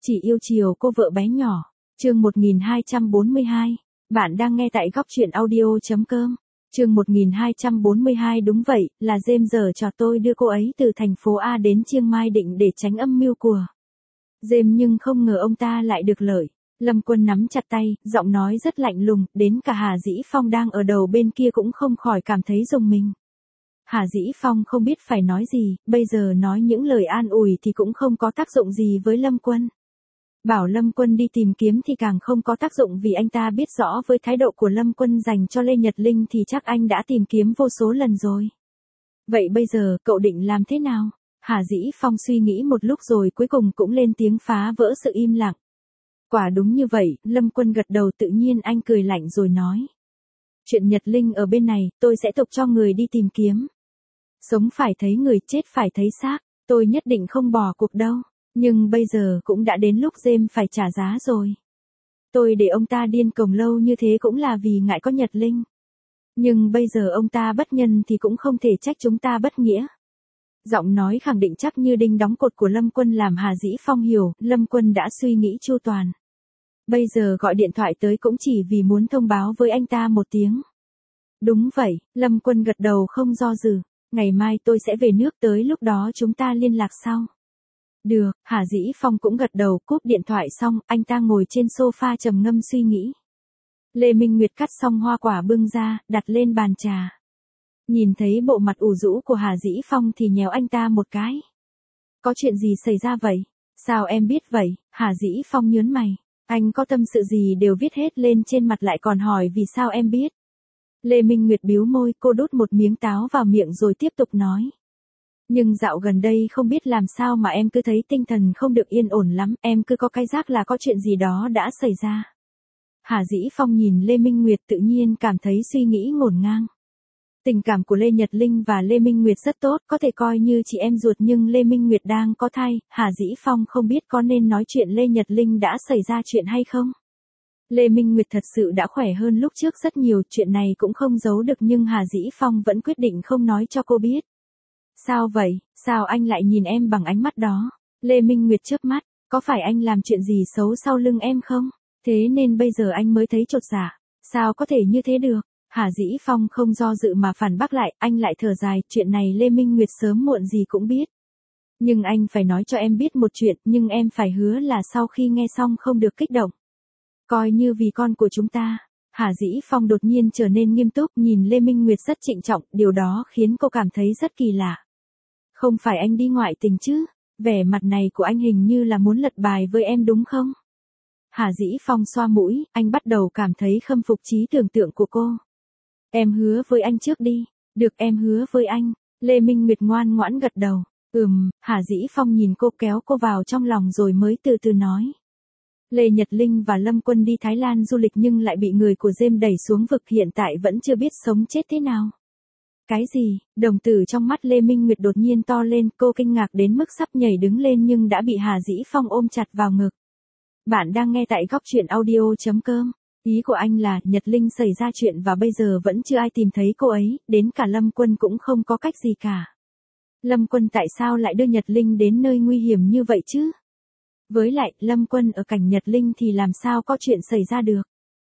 Chỉ yêu chiều cô vợ bé nhỏ. Chương 1242. Bạn đang nghe tại góc truyện audio.com. Chương 1242. Đúng vậy, là James giở trò tôi đưa cô ấy từ thành phố A đến Chiang Mai định để tránh âm mưu của James, nhưng không ngờ ông ta lại được lợi. Lâm Quân nắm chặt tay, giọng nói rất lạnh lùng, đến cả Hà Dĩ Phong đang ở đầu bên kia cũng không khỏi cảm thấy rùng mình. Hà Dĩ Phong không biết phải nói gì, bây giờ nói những lời an ủi thì cũng không có tác dụng gì với Lâm Quân. Bảo Lâm Quân đi tìm kiếm thì càng không có tác dụng, vì anh ta biết rõ với thái độ của Lâm Quân dành cho Lê Nhật Linh thì chắc anh đã tìm kiếm vô số lần rồi. Vậy bây giờ, cậu định làm thế nào? Hà Dĩ Phong suy nghĩ một lúc rồi cuối cùng cũng lên tiếng phá vỡ sự im lặng. Quả đúng như vậy, Lâm Quân gật đầu, tự nhiên anh cười lạnh rồi nói. Chuyện Nhật Linh ở bên này, tôi sẽ tục cho người đi tìm kiếm. Sống phải thấy người, chết phải thấy xác, tôi nhất định không bỏ cuộc đâu. Nhưng bây giờ cũng đã đến lúc James phải trả giá rồi. Tôi để ông ta điên cuồng lâu như thế cũng là vì ngại có Nhật Linh. Nhưng bây giờ ông ta bất nhân thì cũng không thể trách chúng ta bất nghĩa. Giọng nói khẳng định chắc như đinh đóng cột của Lâm Quân làm Hà Dĩ Phong hiểu, Lâm Quân đã suy nghĩ chu toàn. Bây giờ gọi điện thoại tới cũng chỉ vì muốn thông báo với anh ta một tiếng. Đúng vậy, Lâm Quân gật đầu không do dự. Ngày mai tôi sẽ về nước, tới lúc đó chúng ta liên lạc sau. Được, Hà Dĩ Phong cũng gật đầu, cúp điện thoại xong, anh ta ngồi trên sofa trầm ngâm suy nghĩ. Lê Minh Nguyệt cắt xong hoa quả bưng ra, đặt lên bàn trà. Nhìn thấy bộ mặt ủ rũ của Hà Dĩ Phong thì nhéo anh ta một cái. Có chuyện gì xảy ra vậy? Sao em biết vậy? Hà Dĩ Phong nhớn mày. Anh có tâm sự gì đều viết hết lên trên mặt lại còn hỏi vì sao em biết. Lê Minh Nguyệt bĩu môi, cô đút một miếng táo vào miệng rồi tiếp tục nói. Nhưng dạo gần đây không biết làm sao mà em cứ thấy tinh thần không được yên ổn lắm, em cứ có cái giác là có chuyện gì đó đã xảy ra. Hà Dĩ Phong nhìn Lê Minh Nguyệt tự nhiên cảm thấy suy nghĩ ngổn ngang. Tình cảm của Lê Nhật Linh và Lê Minh Nguyệt rất tốt, có thể coi như chị em ruột, nhưng Lê Minh Nguyệt đang có thai, Hà Dĩ Phong không biết có nên nói chuyện Lê Nhật Linh đã xảy ra chuyện hay không. Lê Minh Nguyệt thật sự đã khỏe hơn lúc trước rất nhiều, chuyện này cũng không giấu được, nhưng Hà Dĩ Phong vẫn quyết định không nói cho cô biết. Sao vậy, sao anh lại nhìn em bằng ánh mắt đó? Lê Minh Nguyệt chớp mắt, có phải anh làm chuyện gì xấu sau lưng em không? Thế nên bây giờ anh mới thấy chột dạ. Sao có thể như thế được? Hà Dĩ Phong không do dự mà phản bác lại, anh lại thở dài, chuyện này Lê Minh Nguyệt sớm muộn gì cũng biết. Nhưng anh phải nói cho em biết một chuyện, nhưng em phải hứa là sau khi nghe xong không được kích động. Coi như vì con của chúng ta. Hà Dĩ Phong đột nhiên trở nên nghiêm túc, nhìn Lê Minh Nguyệt rất trịnh trọng, điều đó khiến cô cảm thấy rất kỳ lạ. Không phải anh đi ngoại tình chứ? Vẻ mặt này của anh hình như là muốn lật bài với em đúng không? Hà Dĩ Phong xoa mũi, anh bắt đầu cảm thấy khâm phục trí tưởng tượng của cô. Em hứa với anh trước đi. Được, em hứa với anh. Lê Minh Nguyệt ngoan ngoãn gật đầu. Hà Dĩ Phong nhìn cô, kéo cô vào trong lòng rồi mới từ từ nói. Lê Nhật Linh và Lâm Quân đi Thái Lan du lịch nhưng lại bị người của James đẩy xuống vực, hiện tại vẫn chưa biết sống chết thế nào. Cái gì? Đồng tử trong mắt Lê Minh Nguyệt đột nhiên to lên, cô kinh ngạc đến mức sắp nhảy đứng lên nhưng đã bị Hà Dĩ Phong ôm chặt vào ngực. Bạn đang nghe tại góc truyện audio.com. Ý của anh là Nhật Linh xảy ra chuyện và bây giờ vẫn chưa ai tìm thấy cô ấy, đến cả Lâm Quân cũng không có cách gì cả. Lâm Quân tại sao lại đưa Nhật Linh đến nơi nguy hiểm như vậy chứ? Với lại, Lâm Quân ở cạnh Nhật Linh thì làm sao có chuyện xảy ra được?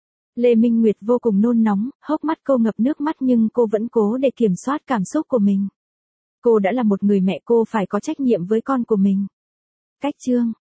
Lê Minh Nguyệt vô cùng nôn nóng, hốc mắt cô ngập nước mắt nhưng cô vẫn cố để kiểm soát cảm xúc của mình. Cô đã là một người mẹ, cô phải có trách nhiệm với con của mình. Cách chương